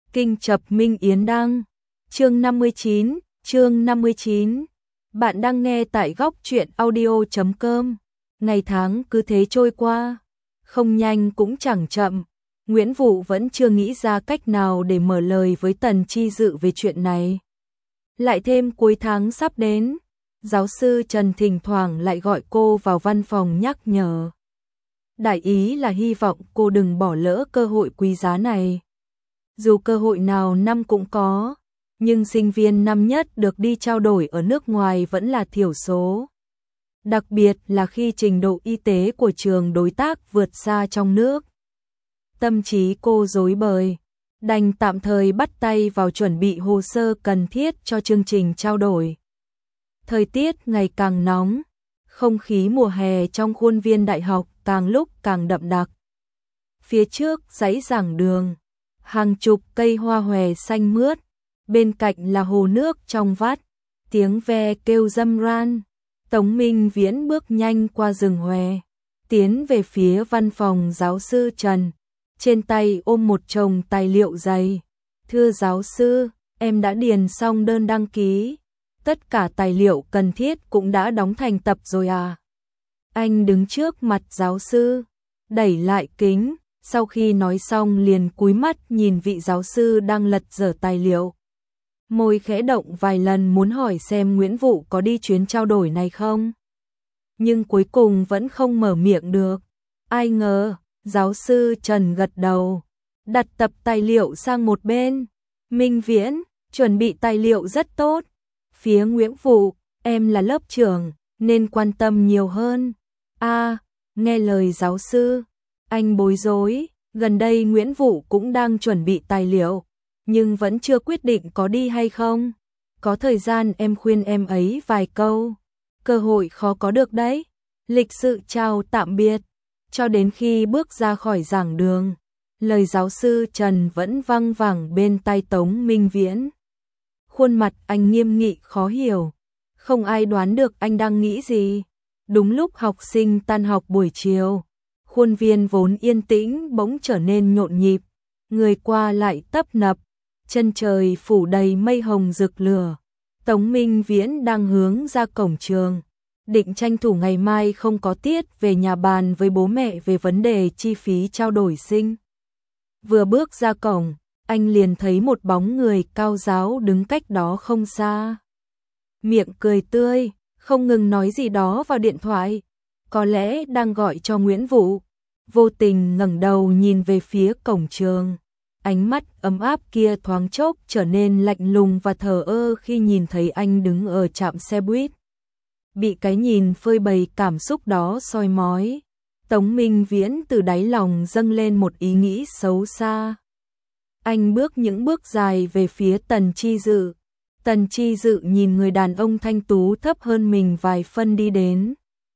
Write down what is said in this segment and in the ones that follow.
Kinh Chập Minh Yến Đăng, chương 59. Bạn đang nghe tại góc truyện audio.com. Ngày tháng cứ thế trôi qua, không nhanh cũng chẳng chậm. Nguyễn Vũ vẫn chưa nghĩ ra cách nào để mở lời với Tần Chi Dự về chuyện này. Lại thêm cuối tháng sắp đến, giáo sư Trần thỉnh thoảng lại gọi cô vào văn phòng nhắc nhở. Đại ý là hy vọng cô đừng bỏ lỡ cơ hội quý giá này. Dù cơ hội nào năm cũng có, nhưng sinh viên năm nhất được đi trao đổi ở nước ngoài vẫn là thiểu số. Đặc biệt là khi trình độ y tế của trường đối tác vượt xa trong nước. Tâm trí cô rối bời, đành tạm thời bắt tay vào chuẩn bị hồ sơ cần thiết cho chương trình trao đổi. Thời tiết ngày càng nóng, không khí mùa hè trong khuôn viên đại học càng lúc càng đậm đặc. Phía trước dãy giảng đường, hàng chục cây hoa hòe xanh mướt, bên cạnh là hồ nước trong vắt, tiếng ve kêu râm ran. Tống Minh Viễn bước nhanh qua rừng hòe, tiến về phía văn phòng giáo sư Trần, trên tay ôm một chồng tài liệu dày. Thưa giáo sư, em đã điền xong đơn đăng ký, tất cả tài liệu cần thiết cũng đã đóng thành tập rồi à? Anh đứng trước mặt giáo sư, đẩy lại kính, sau khi nói xong liền cúi mắt nhìn vị giáo sư đang lật dở tài liệu. Môi khẽ động vài lần muốn hỏi xem Nguyễn Vũ có đi chuyến trao đổi này không. Nhưng cuối cùng vẫn không mở miệng được. Ai ngờ, giáo sư Trần gật đầu, đặt tập tài liệu sang một bên. Minh Viễn, chuẩn bị tài liệu rất tốt. Phía Nguyễn Vũ, em là lớp trưởng, nên quan tâm nhiều hơn. Nghe lời giáo sư, anh bối rối. Gần đây Nguyễn Vũ cũng đang chuẩn bị tài liệu, nhưng vẫn chưa quyết định có đi hay không. Có thời gian em khuyên em ấy vài câu. Cơ hội khó có được đấy. Lịch sự chào tạm biệt. Cho đến khi bước ra khỏi giảng đường, lời giáo sư Trần vẫn văng vẳng bên tai Tống Minh Viễn. Khuôn mặt anh nghiêm nghị khó hiểu. Không ai đoán được anh đang nghĩ gì. Đúng lúc học sinh tan học buổi chiều, khuôn viên vốn yên tĩnh bỗng trở nên nhộn nhịp. Người qua lại tấp nập, chân trời phủ đầy mây hồng rực lửa. Tống Minh Viễn đang hướng ra cổng trường, định tranh thủ ngày mai không có tiết về nhà bàn với bố mẹ về vấn đề chi phí trao đổi sinh. Vừa bước ra cổng, anh liền thấy một bóng người cao ráo đứng cách đó không xa. Miệng cười tươi, không ngừng nói gì đó vào điện thoại, có lẽ đang gọi cho Nguyễn Vũ. Vô tình ngẩng đầu nhìn về phía cổng trường. Ánh mắt ấm áp kia thoáng chốc trở nên lạnh lùng và thờ ơ khi nhìn thấy anh đứng ở trạm xe buýt. Bị cái nhìn phơi bày cảm xúc đó soi mói, Tống Minh Viễn từ đáy lòng dâng lên một ý nghĩ xấu xa. Anh bước những bước dài về phía Tần Chi Dự. Tần Chi Dự nhìn người đàn ông thanh tú thấp hơn mình vài phân đi đến.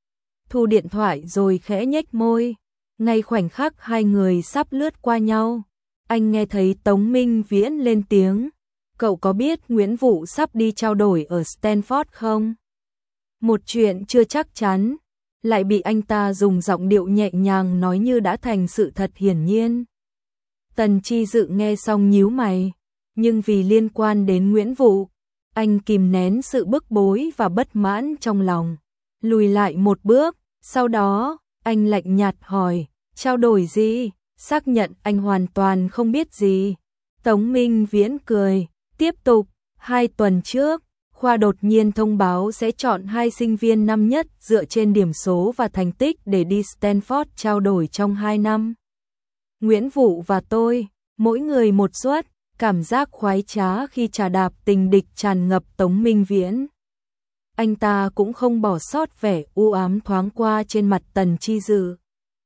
Thu điện thoại rồi khẽ nhếch môi. Ngay khoảnh khắc hai người sắp lướt qua nhau, anh nghe thấy Tống Minh Viễn lên tiếng. Cậu có biết Nguyễn Vũ sắp đi trao đổi ở Stanford không? Một chuyện chưa chắc chắn, lại bị anh ta dùng giọng điệu nhẹ nhàng nói như đã thành sự thật hiển nhiên. Tần Chi Dự nghe xong nhíu mày, nhưng vì liên quan đến Nguyễn Vũ, anh kìm nén sự bức bối và bất mãn trong lòng, lùi lại một bước. Sau đó, anh lạnh nhạt hỏi, trao đổi gì? Xác nhận anh hoàn toàn không biết gì. Tống Minh Viễn cười, tiếp tục, 2 tuần trước, khoa đột nhiên thông báo sẽ chọn 2 sinh viên năm nhất dựa trên điểm số và thành tích để đi Stanford trao đổi trong 2 năm. Nguyễn Vũ và tôi, mỗi người một suất, cảm giác khoái trá khi trà đạp tình địch tràn ngập Tống Minh Viễn. Anh ta cũng không bỏ sót vẻ u ám thoáng qua trên mặt Tần Chi Dự.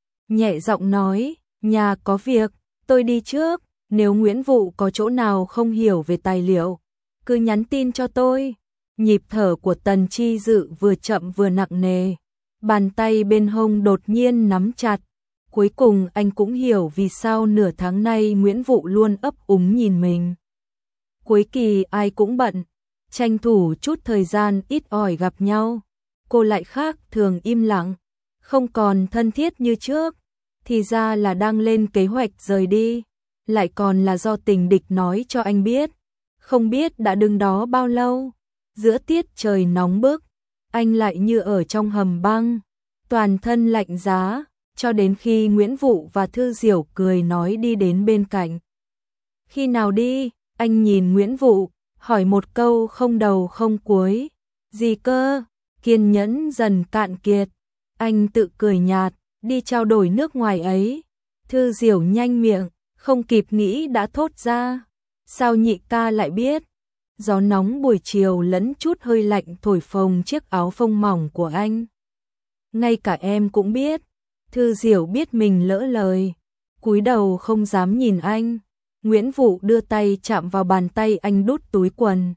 Nhẹ giọng nói, nhà có việc, tôi đi trước, nếu Nguyễn Vũ có chỗ nào không hiểu về tài liệu, cứ nhắn tin cho tôi. Nhịp thở của Tần Chi Dự vừa chậm vừa nặng nề, bàn tay bên hông đột nhiên nắm chặt. Cuối cùng anh cũng hiểu vì sao nửa tháng nay Nguyễn Vũ luôn ấp úng nhìn mình. Cuối kỳ ai cũng bận, tranh thủ chút thời gian ít ỏi gặp nhau, cô lại khác thường im lặng, không còn thân thiết như trước, thì ra là đang lên kế hoạch rời đi. lại còn là do tình địch nói cho anh biết. Không biết đã đứng đó bao lâu, giữa tiết trời nóng bức, anh lại như ở trong hầm băng, toàn thân lạnh giá, cho đến khi Nguyễn Vũ và Thư Diểu cười nói đi đến bên cạnh. Khi nào đi? Anh nhìn Nguyễn Vũ, hỏi một câu không đầu không cuối. Gì cơ? Kiên nhẫn dần cạn kiệt. Anh tự cười nhạt, đi trao đổi nước ngoài ấy. Thư Diểu nhanh miệng, không kịp nghĩ đã thốt ra. Sao nhị ca lại biết? Gió nóng buổi chiều lẫn chút hơi lạnh thổi phồng chiếc áo phông mỏng của anh. Ngay cả em cũng biết. Thư Diểu biết mình lỡ lời, cúi đầu không dám nhìn anh. Nguyễn Vũ đưa tay chạm vào bàn tay anh đút túi quần.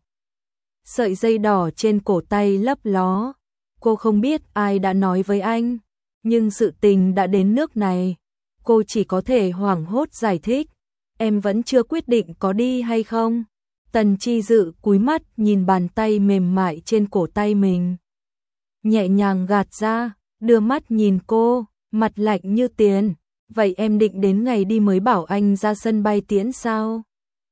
Sợi dây đỏ trên cổ tay lấp ló. Cô không biết ai đã nói với anh, nhưng sự tình đã đến nước này. Cô chỉ có thể hoảng hốt giải thích. Em vẫn chưa quyết định có đi hay không. Tần Chi Dự cúi mắt nhìn bàn tay mềm mại trên cổ tay mình. Nhẹ nhàng gạt ra, đưa mắt nhìn cô, mặt lạnh như tiền. Vậy em định đến ngày đi mới bảo anh ra sân bay tiễn sao?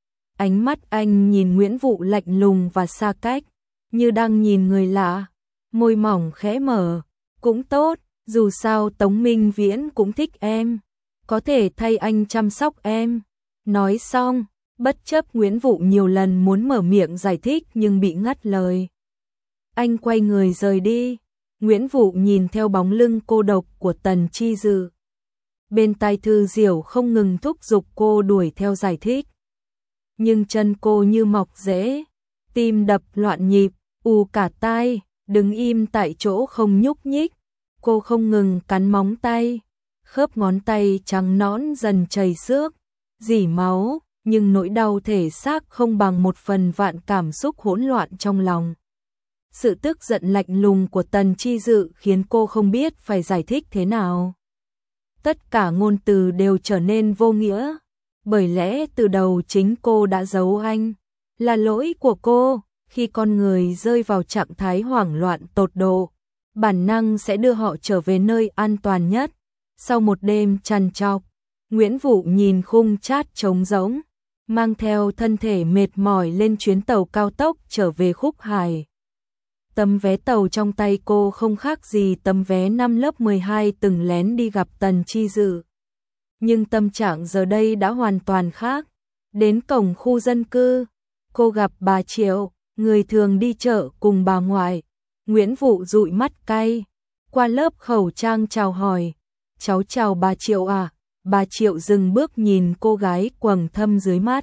Ánh mắt anh nhìn Nguyễn Vũ lạnh lùng và xa cách, như đang nhìn người lạ. Môi mỏng khẽ mở, cũng tốt, dù sao Tống Minh Viễn cũng thích em, có thể thay anh chăm sóc em. Nói xong, bất chấp Nguyễn Vũ nhiều lần muốn mở miệng giải thích nhưng bị ngắt lời. Anh quay người rời đi. Nguyễn Vũ nhìn theo bóng lưng cô độc của Tần Chi Dự. Bên tai Thư Diểu không ngừng thúc giục cô đuổi theo giải thích. Nhưng chân cô như mọc rễ, tim đập loạn nhịp, ù cả tai, đứng im tại chỗ không nhúc nhích. Cô không ngừng cắn móng tay, khớp ngón tay trắng nõn dần chảy xước, rỉ máu, nhưng nỗi đau thể xác không bằng một phần vạn cảm xúc hỗn loạn trong lòng. Sự tức giận lạnh lùng của Tần Chi Dự khiến cô không biết phải giải thích thế nào. Tất cả ngôn từ đều trở nên vô nghĩa, bởi lẽ từ đầu chính cô đã giấu anh. Là lỗi của cô, khi con người rơi vào trạng thái hoảng loạn tột độ, bản năng sẽ đưa họ trở về nơi an toàn nhất. Sau một đêm trằn trọc, Nguyễn Vũ nhìn khung chat trống rỗng, mang theo thân thể mệt mỏi lên chuyến tàu cao tốc trở về Khúc Hải. Tấm vé tàu trong tay cô không khác gì tấm vé năm lớp 12 từng lén đi gặp Tần Chi Dự. Nhưng tâm trạng giờ đây đã hoàn toàn khác. Đến cổng khu dân cư, cô gặp bà Triệu, người thường đi chợ cùng bà ngoại. Nguyễn Vũ dụi mắt cay, qua lớp khẩu trang chào hỏi. Cháu chào bà Triệu à? Bà Triệu dừng bước nhìn cô gái quầng thâm dưới mắt.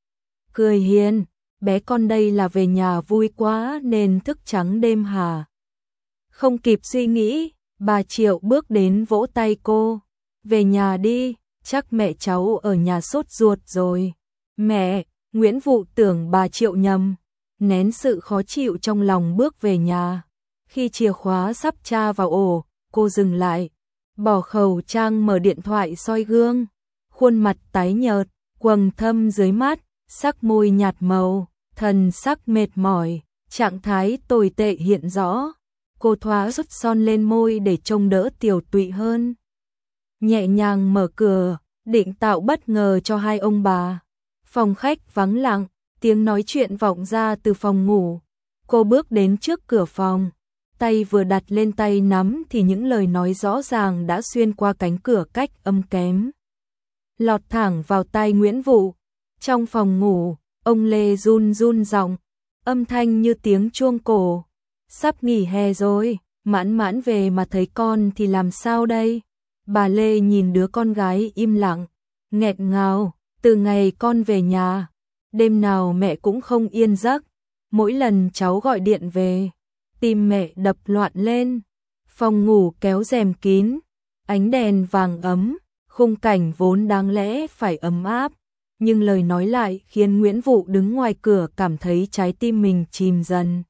Cười hiền, bé con đây là về nhà vui quá nên thức trắng đêm hả? Không kịp suy nghĩ, bà Triệu bước đến vỗ tay cô. Về nhà đi, chắc mẹ cháu ở nhà sốt ruột rồi. Mẹ, Nguyễn Vũ tưởng bà Triệu nhầm, nén sự khó chịu trong lòng bước về nhà. Khi chìa khóa sắp tra vào ổ, cô dừng lại, bỏ khẩu trang mở điện thoại soi gương. Khuôn mặt tái nhợt, quầng thâm dưới mắt, sắc môi nhạt màu, thần sắc mệt mỏi, trạng thái tồi tệ hiện rõ. Cô thoá rút son lên môi để trông đỡ tiều tụy hơn. Nhẹ nhàng mở cửa, định tạo bất ngờ cho hai ông bà. Phòng khách vắng lặng, tiếng nói chuyện vọng ra từ phòng ngủ. Cô bước đến trước cửa phòng, tay vừa đặt lên tay nắm thì những lời nói rõ ràng đã xuyên qua cánh cửa cách âm kém, lọt thẳng vào tai Nguyễn Vũ. Trong phòng ngủ, ông Lê run run giọng, âm thanh như tiếng chuông cổ. Sắp nghỉ hè rồi, Mãn Mãn về mà thấy con thì làm sao đây? Bà Lê nhìn đứa con gái im lặng, nghẹn ngào, từ ngày con về nhà, đêm nào mẹ cũng không yên giấc. Mỗi lần cháu gọi điện về, tim mẹ đập loạn lên. Phòng ngủ kéo rèm kín, ánh đèn vàng ấm, khung cảnh vốn đáng lẽ phải ấm áp, nhưng lời nói lại khiến Nguyễn Vũ đứng ngoài cửa cảm thấy trái tim mình chìm dần.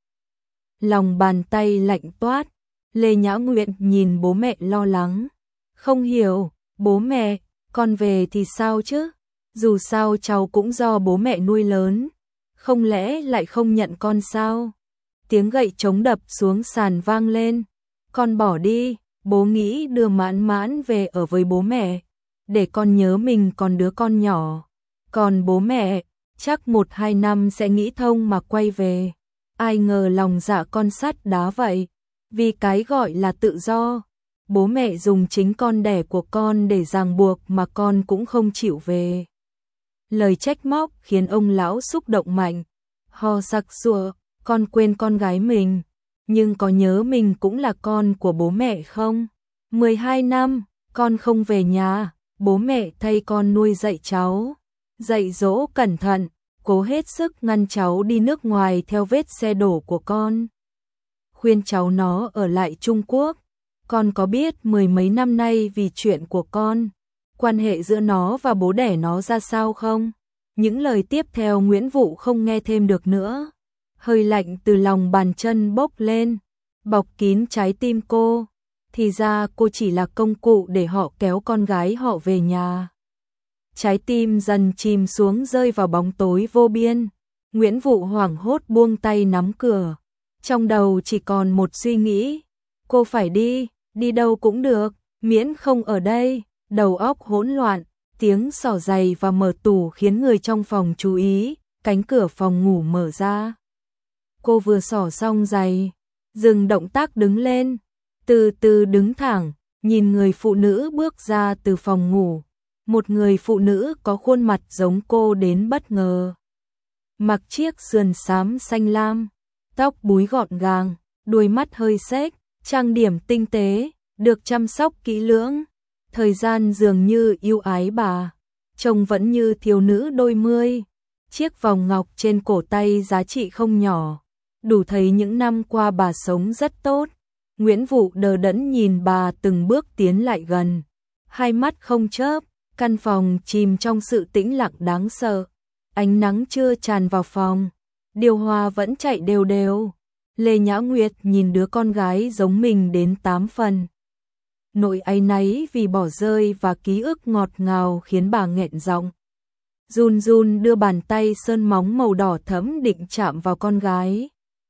Lòng bàn tay lạnh toát, Lê Nhã Nguyện nhìn bố mẹ lo lắng. Không hiểu, bố mẹ, con về thì sao chứ? Dù sao cháu cũng do bố mẹ nuôi lớn, không lẽ lại không nhận con sao? Tiếng gậy trống đập xuống sàn vang lên. Con bỏ đi, bố nghĩ đưa Mãn Mãn về ở với bố mẹ, để con nhớ mình còn đứa con nhỏ. Còn bố mẹ, chắc 1-2 năm sẽ nghĩ thông mà quay về. Ai ngờ lòng dạ con sắt đá vậy. Vì cái gọi là tự do, bố mẹ dùng chính con đẻ của con để ràng buộc mà con cũng không chịu về. Lời trách móc khiến ông lão xúc động mạnh. Ho sặc sụa, con quên con gái mình, nhưng có nhớ mình cũng là con của bố mẹ không? 12 năm, con không về nhà, bố mẹ thay con nuôi dạy cháu, dạy dỗ cẩn thận, cố hết sức ngăn cháu đi nước ngoài theo vết xe đổ của con. Khuyên cháu nó ở lại Trung Quốc. Con có biết 10 mấy năm nay vì chuyện của con, quan hệ giữa nó và bố đẻ nó ra sao không? Những lời tiếp theo Nguyễn Vũ không nghe thêm được nữa. Hơi lạnh từ lòng bàn chân bốc lên, bọc kín trái tim cô. Thì ra cô chỉ là công cụ để họ kéo con gái họ về nhà. Trái tim dần chìm xuống rơi vào bóng tối vô biên. Nguyễn Vũ hoảng hốt buông tay nắm cửa. Trong đầu chỉ còn một suy nghĩ. Cô phải đi, đi đâu cũng được, miễn không ở đây. Đầu óc hỗn loạn, tiếng xỏ giày và mở tủ khiến người trong phòng chú ý. Cánh cửa phòng ngủ mở ra. Cô vừa xỏ xong giày, dừng động tác đứng lên. Từ từ đứng thẳng, nhìn người phụ nữ bước ra từ phòng ngủ. Một người phụ nữ có khuôn mặt giống cô đến bất ngờ. Mặc chiếc sườn xám xanh lam, tóc búi gọn gàng, đuôi mắt hơi xếch, trang điểm tinh tế, được chăm sóc kỹ lưỡng. Thời gian dường như yêu ái bà, trông vẫn như thiếu nữ đôi mươi. Chiếc vòng ngọc trên cổ tay giá trị không nhỏ, đủ thấy những năm qua bà sống rất tốt. Nguyễn Vũ đờ đẫn nhìn bà từng bước tiến lại gần, hai mắt không chớp, căn phòng chìm trong sự tĩnh lặng đáng sợ. Ánh nắng chưa tràn vào phòng, điều hòa vẫn chạy đều đều. Lê Nhã Nguyệt nhìn đứa con gái giống mình đến 8 phần. Nỗi áy náy vì bỏ rơi và ký ức ngọt ngào khiến bà nghẹn giọng. Run run đưa bàn tay sơn móng màu đỏ thẫm định chạm vào con gái.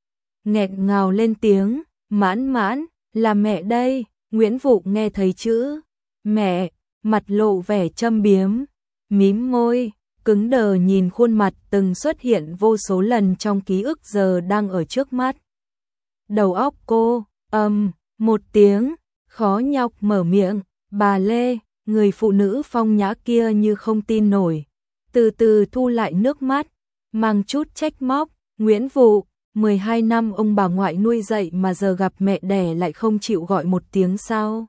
Nghẹn ngào lên tiếng, mãn mãn, là mẹ đây. Nguyễn Vũ nghe thấy chữ mẹ, mặt lộ vẻ châm biếm, mím môi, cứng đờ nhìn khuôn mặt từng xuất hiện vô số lần trong ký ức giờ đang ở trước mắt. Đầu óc cô, một tiếng, khó nhọc mở miệng, bà Lê, người phụ nữ phong nhã kia như không tin nổi. Từ từ thu lại nước mắt, mang chút trách móc, Nguyễn Vũ, 12 năm ông bà ngoại nuôi dạy mà giờ gặp mẹ đẻ lại không chịu gọi một tiếng sao?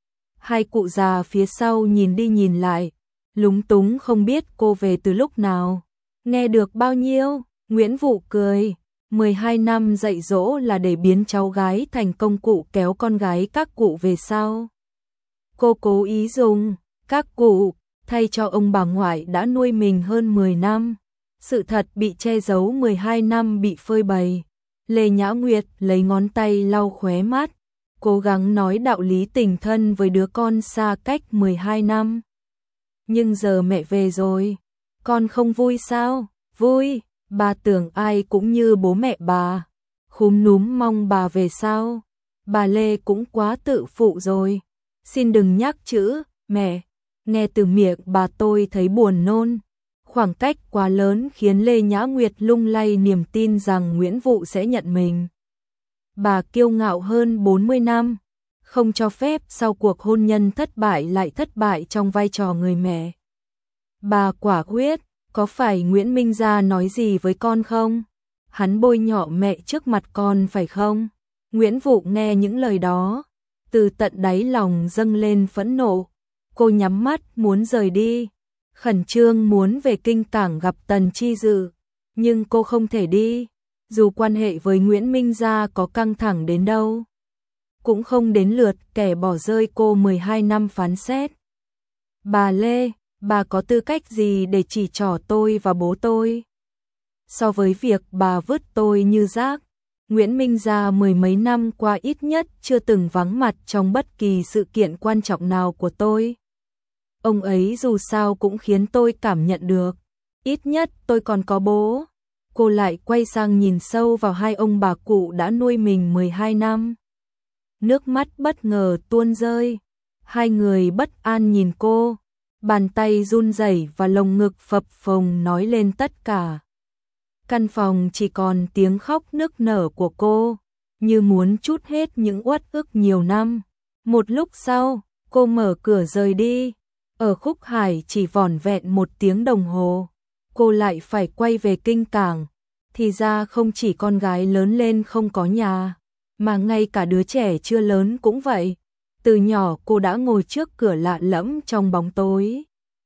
Hai cụ già phía sau nhìn đi nhìn lại, lúng túng không biết cô về từ lúc nào. Nghe được bao nhiêu? Nguyễn Vũ cười. 12 năm dạy dỗ là để biến cháu gái thành công cụ kéo con gái các cụ về sau. Cô cố ý dùng các cụ thay cho ông bà ngoại đã nuôi mình hơn 10 năm. Sự thật bị che giấu 12 năm bị phơi bày. Lê Nhã Nguyệt lấy ngón tay lau khóe mắt, cố gắng nói đạo lý tình thân với đứa con xa cách 12 năm. Nhưng giờ mẹ về rồi, con không vui sao? Vui, bà tưởng ai cũng như bố mẹ bà. Khúm núm mong bà về sao? Bà Lê cũng quá tự phụ rồi. Xin đừng nhắc chữ mẹ, nghe từ miệng bà tôi thấy buồn nôn. Khoảng cách quá lớn khiến Lê Nhã Nguyệt lung lay niềm tin rằng Nguyễn Vũ sẽ nhận mình. Bà kiêu ngạo hơn 40 năm, không cho phép sau cuộc hôn nhân thất bại lại thất bại trong vai trò người mẹ. Bà quả quyết, có phải Nguyễn Minh Gia nói gì với con không? Hắn bôi nhọ mẹ trước mặt con phải không? Nguyễn Vũ nghe những lời đó, từ tận đáy lòng dâng lên phẫn nộ. Cô nhắm mắt muốn rời đi, khẩn trương muốn về Kinh Cảng gặp Tần Chi Dự, nhưng cô không thể đi. Dù quan hệ với Nguyễn Minh Gia có căng thẳng đến đâu, cũng không đến lượt kẻ bỏ rơi cô 12 năm phán xét. Bà Lê, bà có tư cách gì để chỉ trỏ tôi và bố tôi? So với việc bà vứt tôi như rác, Nguyễn Minh Gia 10 mấy năm qua ít nhất chưa từng vắng mặt trong bất kỳ sự kiện quan trọng nào của tôi. Ông ấy dù sao cũng khiến tôi cảm nhận được, ít nhất tôi còn có bố. Cô lại quay sang nhìn sâu vào hai ông bà cụ đã nuôi mình 12 năm. Nước mắt bất ngờ tuôn rơi, hai người bất an nhìn cô. Bàn tay run rẩy và lồng ngực phập phồng nói lên tất cả. Căn phòng chỉ còn tiếng khóc nức nở của cô, như muốn trút hết những uất ức nhiều năm. Một lúc sau, cô mở cửa rời đi. Ở Khúc Hải chỉ vỏn vẹn 1 tiếng đồng hồ, cô lại phải quay về Kinh Cảng. Thì ra không chỉ con gái lớn lên không có nhà, mà ngay cả đứa trẻ chưa lớn cũng vậy. Từ nhỏ cô đã ngồi trước cửa lạ lẫm trong bóng tối,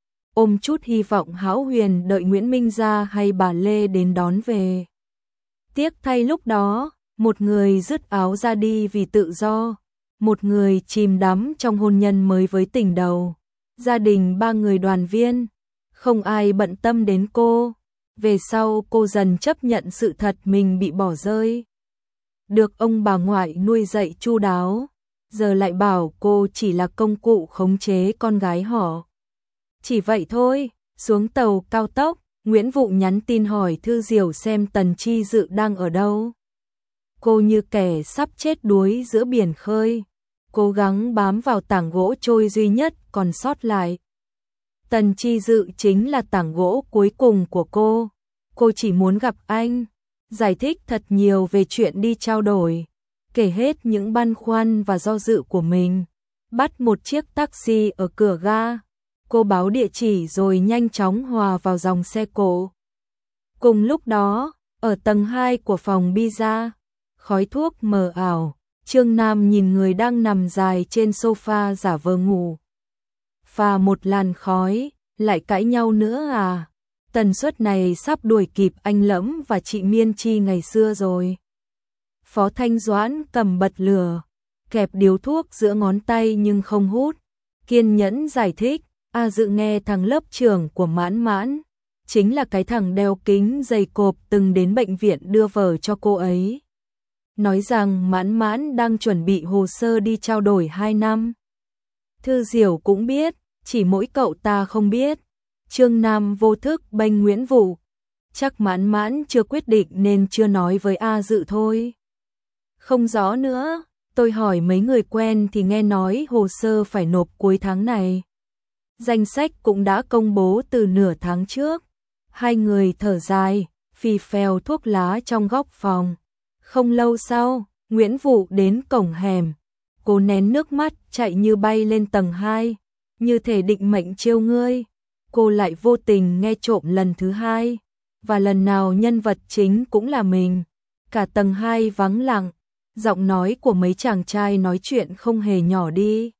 ôm chút hy vọng hão huyền đợi Nguyễn Minh Gia hay bà Lê đến đón về. Tiếc thay lúc đó, một người dứt áo ra đi vì tự do, một người chìm đắm trong hôn nhân mới với tình đầu. Gia đình 3 người đoàn viên, không ai bận tâm đến cô. Về sau cô dần chấp nhận sự thật mình bị bỏ rơi. Được ông bà ngoại nuôi dạy chu đáo, giờ lại bảo cô chỉ là công cụ khống chế con gái họ. Chỉ vậy thôi, xuống tàu cao tốc, Nguyễn Vụ nhắn tin hỏi Thư Diểu xem Tần Chi Dự đang ở đâu. Cô như kẻ sắp chết đuối giữa biển khơi, cố gắng bám vào tảng gỗ trôi duy nhất còn sót lại. Tần Chi Dự chính là tảng gỗ cuối cùng của cô. Cô chỉ muốn gặp anh, giải thích thật nhiều về chuyện đi trao đổi, kể hết những băn khoăn và do dự của mình. Bắt một chiếc taxi ở cửa ga, cô báo địa chỉ rồi nhanh chóng hòa vào dòng xe cộ. Cùng lúc đó, ở tầng 2 của phòng pizza, khói thuốc mờ ảo, Trương Nam nhìn người đang nằm dài trên sofa giả vờ ngủ. Phà một làn khói, lại cãi nhau nữa à? Tần suất này sắp đuổi kịp anh Lẫm và chị Miên Chi ngày xưa rồi. Phó Thanh Doãn cầm bật lửa, kẹp điếu thuốc giữa ngón tay nhưng không hút, kiên nhẫn giải thích. A Dự nghe thằng lớp trưởng của Mãn Mãn, chính là cái thằng đeo kính dày cộp từng đến bệnh viện đưa vở cho cô ấy. Nói rằng Mãn Mãn đang chuẩn bị hồ sơ đi trao đổi 2 năm. Thư Diểu cũng biết, chỉ mỗi cậu ta không biết. Trương Nam vô thức bênh Nguyễn Vụ. Chắc Mãn Mãn chưa quyết định nên chưa nói với A Dự thôi. Không rõ nữa, tôi hỏi mấy người quen thì nghe nói hồ sơ phải nộp cuối tháng này. Danh sách cũng đã công bố từ nửa tháng trước. Hai người thở dài, phì phèo thuốc lá trong góc phòng. Không lâu sau, Nguyễn Vụ đến cổng hẻm. Cô nén nước mắt chạy như bay lên tầng 2, như thể định mệnh trêu ngươi. Cô lại vô tình nghe trộm lần thứ 2, và lần nào nhân vật chính cũng là mình. Cả tầng 2 vắng lặng, giọng nói của mấy chàng trai nói chuyện không hề nhỏ đi.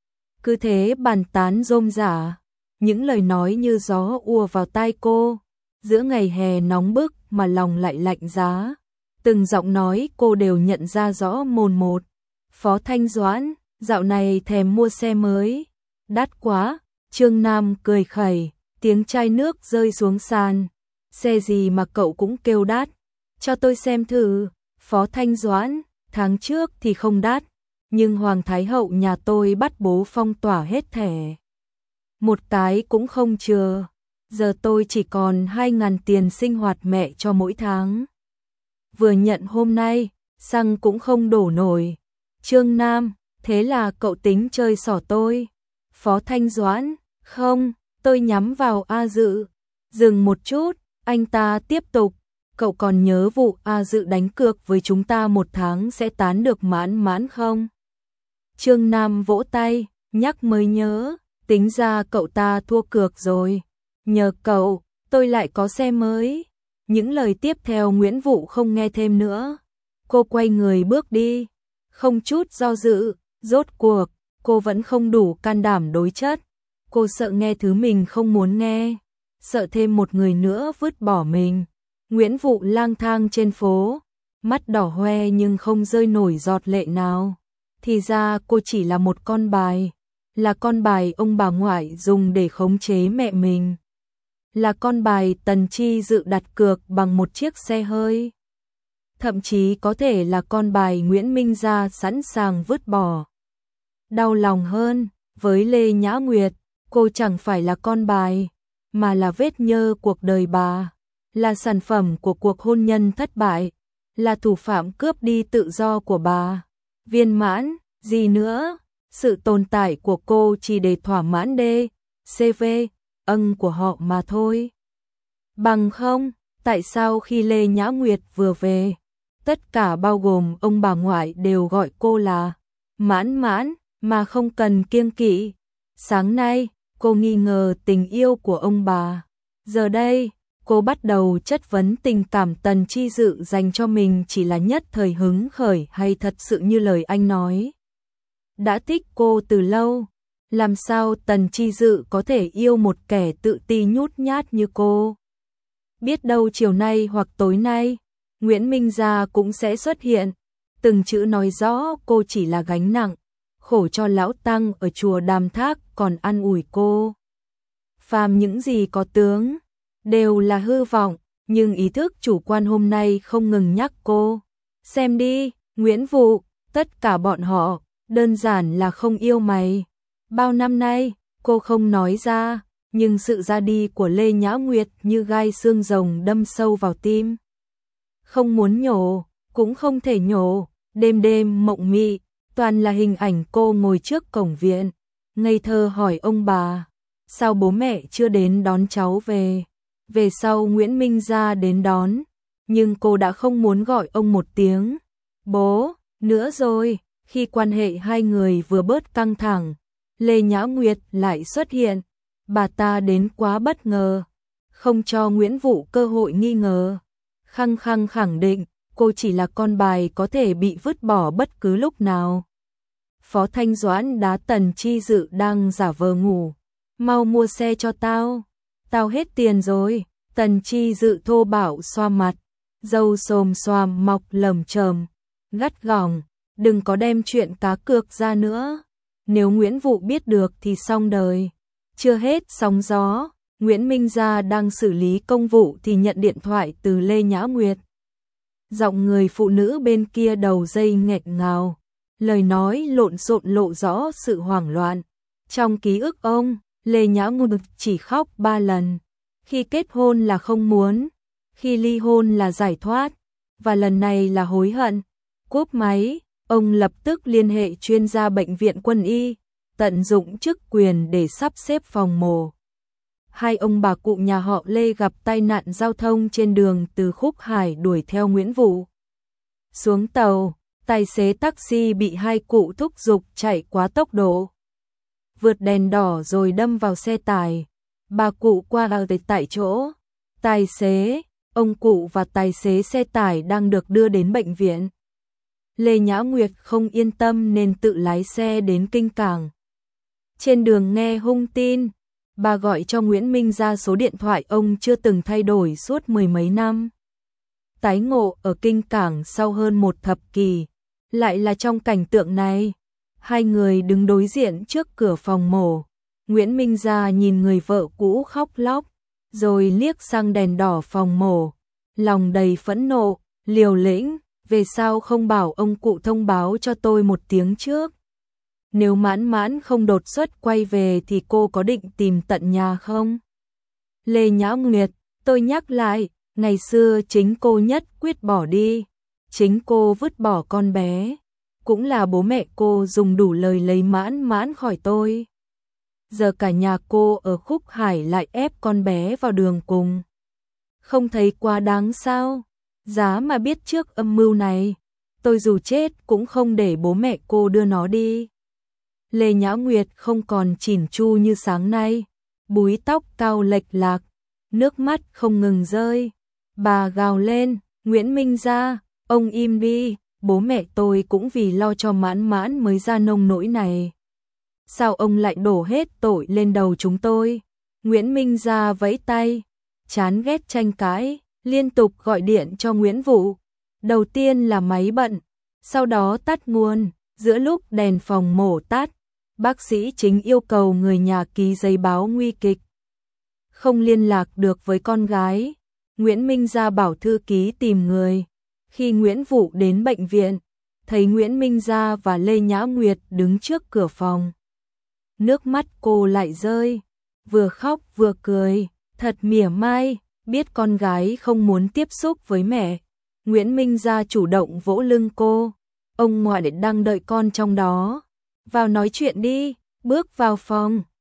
Cứ thế bàn tán rôm rả, những lời nói như gió ùa vào tai cô. Giữa ngày hè nóng bức mà lòng lại lạnh giá, từng giọng nói cô đều nhận ra rõ mồn một. Phó Thanh Doãn, dạo này thèm mua xe mới. Đắt quá. Trương Nam cười khẩy, tiếng chai nước rơi xuống sàn. Xe gì mà cậu cũng kêu đắt. Cho tôi xem thử. Phó Thanh Doãn, tháng trước thì không đắt, nhưng Hoàng Thái Hậu nhà tôi bắt bố phong tỏa hết thẻ. Một cái cũng không chừa. Giờ tôi chỉ còn 2.000 tiền sinh hoạt mẹ cho mỗi tháng. Vừa nhận hôm nay, xăng cũng không đổ nổi. Trương Nam, thế là cậu tính chơi xỏ tôi. Phó Thanh Doãn, không, tôi nhắm vào A Dự. Dừng một chút, anh ta tiếp tục. Cậu còn nhớ vụ A Dự đánh cược với chúng ta 1 tháng sẽ tán được Mãn Mãn không? Trương Nam vỗ tay, nhắc mới nhớ, tính ra cậu ta thua cược rồi. Nhờ cậu, tôi lại có xe mới. Những lời tiếp theo Nguyễn Vụ không nghe thêm nữa. Cô quay người bước đi, không chút do dự. Rốt cuộc, cô vẫn không đủ can đảm đối chất. Cô sợ nghe thứ mình không muốn nghe, sợ thêm một người nữa vứt bỏ mình. Nguyễn Vụ lang thang trên phố, mắt đỏ hoe nhưng không rơi nổi giọt lệ nào. Thì ra cô chỉ là một con bài, là con bài ông bà ngoại dùng để khống chế mẹ mình. Là con bài Tần Chi Dự đặt cược bằng một chiếc xe hơi. Thậm chí có thể là con bài Nguyễn Minh Gia sẵn sàng vứt bỏ. Đau lòng hơn, với Lê Nhã Nguyệt, cô chẳng phải là con bài, mà là vết nhơ cuộc đời bà, là sản phẩm của cuộc hôn nhân thất bại, là thủ phạm cướp đi tự do của bà. Viên Mãn, gì nữa? Sự tồn tại của cô chỉ để thỏa mãn CV, của họ mà thôi. Bằng không, tại sao khi Lê Nhã Nguyệt vừa về, tất cả bao gồm ông bà ngoại đều gọi cô là Mãn Mãn mà không cần kiêng kỵ. Sáng nay, cô nghi ngờ tình yêu của ông bà. Giờ đây, cô bắt đầu chất vấn tình cảm Tần Chi Dự dành cho mình chỉ là nhất thời hứng khởi hay thật sự như lời anh nói. Đã thích cô từ lâu, làm sao Tần Chi Dự có thể yêu một kẻ tự ti nhút nhát như cô? Biết đâu chiều nay hoặc tối nay, Nguyễn Minh Gia cũng sẽ xuất hiện, từng chữ nói rõ cô chỉ là gánh nặng, khổ cho lão tăng ở chùa Đàm Thác còn an ủi cô. Phàm những gì có tướng, đều là hư vọng, nhưng ý thức chủ quan hôm nay không ngừng nhắc cô. Xem đi, Nguyễn Vụ, tất cả bọn họ, đơn giản là không yêu mày. Bao năm nay, cô không nói ra, nhưng sự ra đi của Lê Nhã Nguyệt như gai xương rồng đâm sâu vào tim. Không muốn nhổ, cũng không thể nhổ, đêm đêm mộng mị, toàn là hình ảnh cô ngồi trước cổng viện, ngây thơ hỏi ông bà, sao bố mẹ chưa đến đón cháu về? Về sau Nguyễn Minh Gia đến đón, nhưng cô đã không muốn gọi ông một tiếng bố nữa rồi. Khi quan hệ hai người vừa bớt căng thẳng, Lê Nhã Nguyệt lại xuất hiện. Bà ta đến quá bất ngờ, không cho Nguyễn Vụ cơ hội nghi ngờ. Khăng khăng khẳng định cô chỉ là con bài có thể bị vứt bỏ bất cứ lúc nào. Phó Thanh Doãn đá Tần Chi Dự đang giả vờ ngủ. Mau mua xe cho tao. Tao hết tiền rồi. Tần Chi Dự thô bạo xoa mặt, râu xồm xoàm mọc lởm chởm, gắt gỏng. Đừng có đem chuyện cá cược ra nữa. Nếu Nguyễn Vụ biết được thì xong đời. Chưa hết sóng gió, Nguyễn Minh Gia đang xử lý công vụ thì nhận điện thoại từ Lê Nhã Nguyệt. Giọng người phụ nữ bên kia đầu dây nghẹn ngào, lời nói lộn xộn lộ rõ sự hoảng loạn. Trong ký ức ông, Lê Nhã Nguyệt chỉ khóc 3 lần. Khi kết hôn là không muốn, khi ly hôn là giải thoát, và lần này là hối hận. Cúp máy, ông lập tức liên hệ chuyên gia bệnh viện quân y, tận dụng chức quyền để sắp xếp phòng mổ. Hai ông bà cụ nhà họ Lê gặp tai nạn giao thông trên đường từ Khúc Hải đuổi theo Nguyễn Vụ. Xuống tàu, tài xế taxi bị hai cụ thúc giục chạy quá tốc độ. Vượt đèn đỏ rồi đâm vào xe tải. Bà cụ qua tại chỗ. Tài xế, ông cụ và tài xế xe tải đang được đưa đến bệnh viện. Lê Nhã Nguyệt không yên tâm nên tự lái xe đến Kinh Cảng. Trên đường nghe hung tin, bà gọi cho Nguyễn Minh Gia số điện thoại ông chưa từng thay đổi suốt 10 mấy năm. Tái ngộ ở Kinh Cảng sau hơn 1 thập kỷ, lại là trong cảnh tượng này. Hai người đứng đối diện trước cửa phòng mổ. Nguyễn Minh Gia nhìn người vợ cũ khóc lóc, rồi liếc sang đèn đỏ phòng mổ, lòng đầy phẫn nộ, liều lĩnh. Về sao không bảo ông cụ thông báo cho tôi một tiếng trước? Nếu Mãn Mãn không đột xuất quay về thì cô có định tìm tận nhà không? Lê Nhã Nguyệt, tôi nhắc lại, ngày xưa chính cô nhất quyết bỏ đi. Chính cô vứt bỏ con bé. Cũng là bố mẹ cô dùng đủ lời lấy Mãn Mãn khỏi tôi. Giờ cả nhà cô ở Khúc Hải lại ép con bé vào đường cùng. Không thấy quá đáng sao? Giá mà biết trước âm mưu này, tôi dù chết cũng không để bố mẹ cô đưa nó đi. Lê Nhã Nguyệt không còn chỉn chu như sáng nay, búi tóc cao lệch lạc, nước mắt không ngừng rơi. Bà gào lên, Nguyễn Minh Gia, ông im đi, bố mẹ tôi cũng vì lo cho Mãn Mãn mới ra nông nỗi này. Sao ông lại đổ hết tội lên đầu chúng tôi? Nguyễn Minh Gia vẫy tay, chán ghét tranh cãi, liên tục gọi điện cho Nguyễn Vụ. Đầu tiên là máy bận, sau đó tắt nguồn, giữa lúc đèn phòng mổ tắt, bác sĩ chính yêu cầu người nhà ký giấy báo nguy kịch. Không liên lạc được với con gái, Nguyễn Minh Gia bảo thư ký tìm người. Khi Nguyễn Vụ đến bệnh viện, thấy Nguyễn Minh Gia và Lê Nhã Nguyệt đứng trước cửa phòng. Nước mắt cô lại rơi, vừa khóc vừa cười, thật mỉa mai. Biết con gái không muốn tiếp xúc với mẹ, Nguyễn Minh Gia chủ động vỗ lưng cô. Ông ngoại đang đợi con trong đó. Vào nói chuyện đi, bước vào phòng,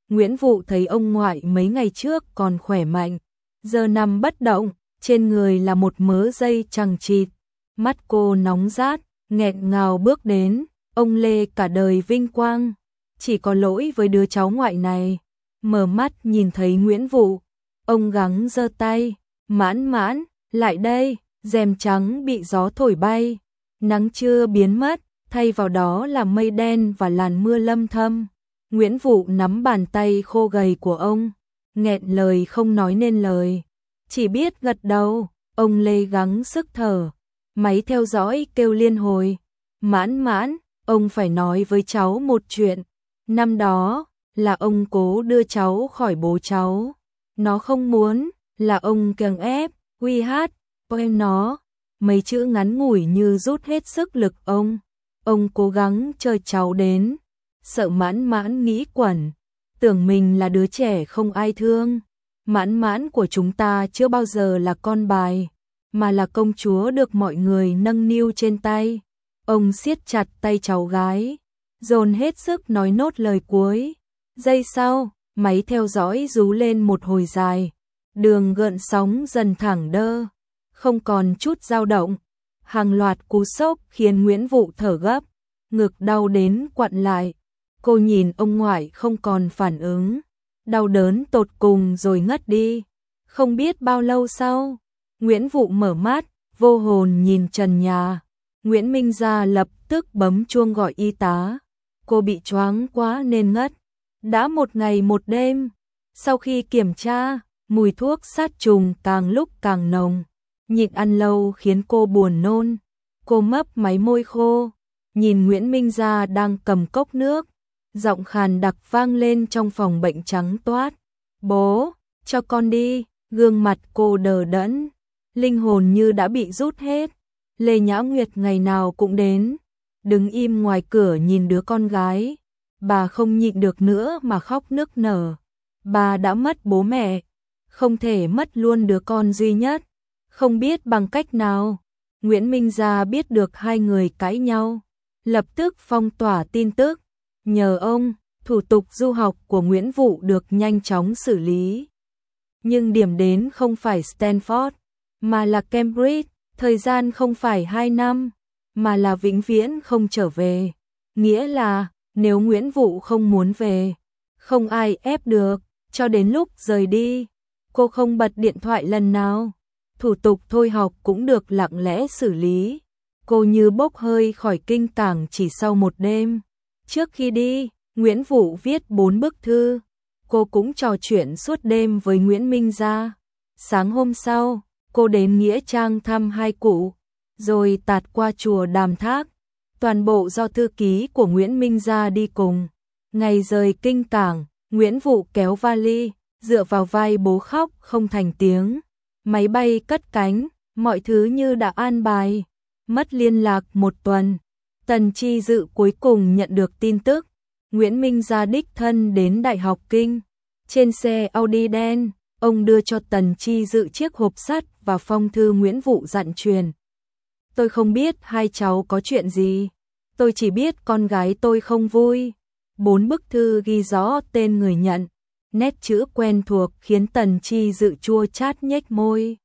Nguyễn Vụ thấy ông ngoại mấy ngày trước còn khỏe mạnh, giờ nằm bất động, trên người là một mớ dây chằng chịt. Mắt cô nóng rát, nghẹn ngào bước đến, ông Lê cả đời vinh quang, chỉ có lỗi với đứa cháu ngoại này. Mở mắt nhìn thấy Nguyễn Vụ, ông gắng giơ tay, Mãn Mãn, lại đây, rèm trắng bị gió thổi bay, nắng chưa biến mất, thay vào đó là mây đen và làn mưa lâm thâm. Nguyễn Vụ nắm bàn tay khô gầy của ông, nghẹn lời không nói nên lời, chỉ biết gật đầu. Ông Lê gắng sức thở, máy theo dõi kêu liên hồi. Mãn Mãn, ông phải nói với cháu một chuyện. Năm đó, là ông cố đưa cháu khỏi bố cháu. Nó không muốn, là ông kèng ép, uy hát, em nó. Mấy chữ ngắn ngủi như rút hết sức lực ông. Ông cố gắng chờ cháu đến. Sợ Mãn Mãn nghĩ quẩn, tưởng mình là đứa trẻ không ai thương. Mãn Mãn của chúng ta chưa bao giờ là con bài, mà là công chúa được mọi người nâng niu trên tay. Ông siết chặt tay cháu gái, dồn hết sức nói nốt lời cuối. Giây sau, máy theo dõi rú lên một hồi dài. Đường gợn sóng dần thẳng đơ, không còn chút dao động. Hàng loạt cú sốc khiến Nguyễn Vụ thở gấp, ngực đau đến quặn lại. Cô nhìn ông ngoại không còn phản ứng, đau đớn tột cùng rồi ngất đi. Không biết bao lâu sau, Nguyễn Vụ mở mắt, vô hồn nhìn trần nhà. Nguyễn Minh Gia lập tức bấm chuông gọi y tá. Cô bị choáng quá nên ngất. Đã một ngày một đêm. Sau khi kiểm tra, mùi thuốc sát trùng càng lúc càng nồng. Nhịn ăn lâu khiến cô buồn nôn. Cô mấp máy môi khô, nhìn Nguyễn Minh Gia đang cầm cốc nước. Giọng khàn đặc vang lên trong phòng bệnh trắng toát. Bố, cho con đi. Gương mặt cô đờ đẫn, linh hồn như đã bị rút hết. Lê Nhã Nguyệt ngày nào cũng đến, đứng im ngoài cửa nhìn đứa con gái. Bà không nhịn được nữa mà khóc nức nở. Bà đã mất bố mẹ, không thể mất luôn đứa con duy nhất. Không biết bằng cách nào, Nguyễn Minh Gia biết được hai người cãi nhau, lập tức phong tỏa tin tức. Nhờ ông, thủ tục du học của Nguyễn Vụ được nhanh chóng xử lý. Nhưng điểm đến không phải Stanford, mà là Cambridge, thời gian không phải 2 năm, mà là vĩnh viễn không trở về. Nghĩa là, nếu Nguyễn Vụ không muốn về, không ai ép được, cho đến lúc rời đi, cô không bật điện thoại lần nào. Thủ tục thôi học cũng được lặng lẽ xử lý. Cô như bốc hơi khỏi kinh cảng chỉ sau một đêm. Trước khi đi, Nguyễn Vụ viết 4 bức thư. Cô cũng trò chuyện suốt đêm với Nguyễn Minh Gia. Sáng hôm sau, cô đến Nghĩa Trang thăm hai cụ, rồi tạt qua chùa Đàm Thác. Toàn bộ do thư ký của Nguyễn Minh Gia đi cùng. Ngày rời kinh cảng, Nguyễn Vụ kéo vali, dựa vào vai bố khóc không thành tiếng. Máy bay cất cánh, mọi thứ như đã an bài. Mất liên lạc một tuần, Tần Chi Dự cuối cùng nhận được tin tức. Nguyễn Minh Gia đích thân đến Đại học Kinh. Trên xe Audi đen, ông đưa cho Tần Chi Dự chiếc hộp sắt và phong thư Nguyễn Vụ dặn truyền. Tôi không biết hai cháu có chuyện gì. Tôi chỉ biết con gái tôi không vui. 4 bức thư ghi rõ tên người nhận. Nét chữ quen thuộc khiến Tần Chi Dự chua chát nhếch môi.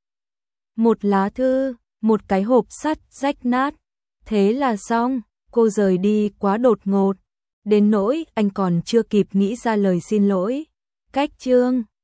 Một lá thư, một cái hộp sắt rách nát. Thế là xong, cô rời đi quá đột ngột. Đến nỗi anh còn chưa kịp nghĩ ra lời xin lỗi. Cách chương